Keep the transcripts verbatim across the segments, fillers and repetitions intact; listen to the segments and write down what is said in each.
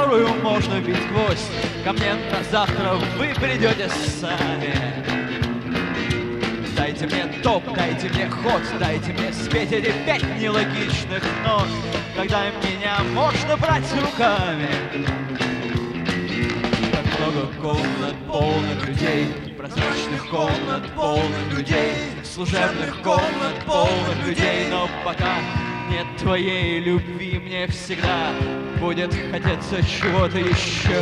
которую можно бить гвоздь. Ко мне на завтра вы придете сами. Дайте мне топ, дайте мне ход, дайте мне спеть эти пять нелогичных нот. Тогда меня можно брать руками. Как много комнат полных людей, прозрачных комнат полных людей, служебных комнат полных людей. Но пока нет твоей любви, мне всегда будет хотеться чего-то еще.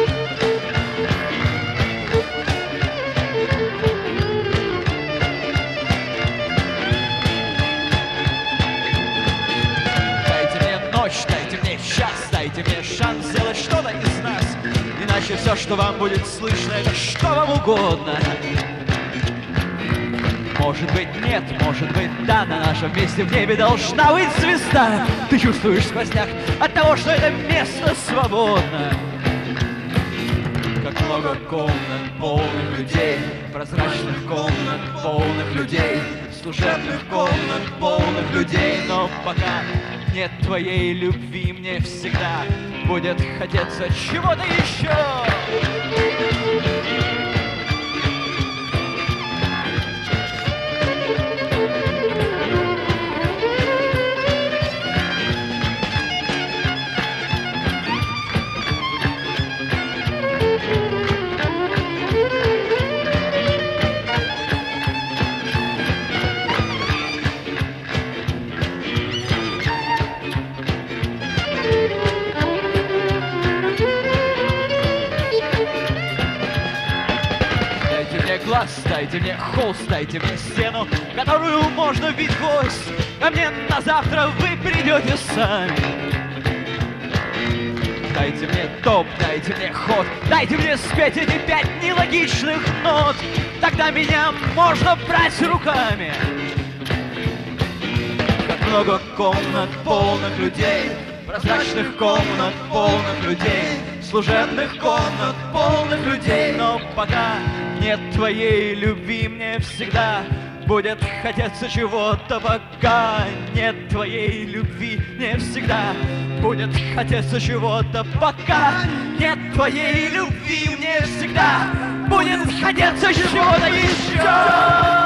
Дайте мне час, дайте мне шанс сделать что-то из нас. Иначе все, что вам будет слышно, это что вам угодно. Может быть нет, может быть да, на нашем месте в небе должна быть звезда. Ты чувствуешь сквозняк от того, что это место свободно. Как много комнат полных людей, прозрачных комнат полных людей, служебных комнат полных людей. Но пока нет твоей любви, мне всегда будет хотеться чего-то еще. Глаз, дайте мне холст, дайте мне стену, которую можно бить гвоздь. Ко мне на завтра вы придете сами. Дайте мне топ, дайте мне ход, дайте мне спеть эти пять нелогичных нот. Тогда меня можно брать руками. Как много комнат полных людей, прозрачных комнат полных людей, служебных комнат полных людей. Но пока нет твоей любви, мне всегда будет хотеться чего-то. Пока нет твоей любви, мне всегда будет хотеться чего-то. Пока нет твоей любви, мне всегда будет хотеться чего-то еще.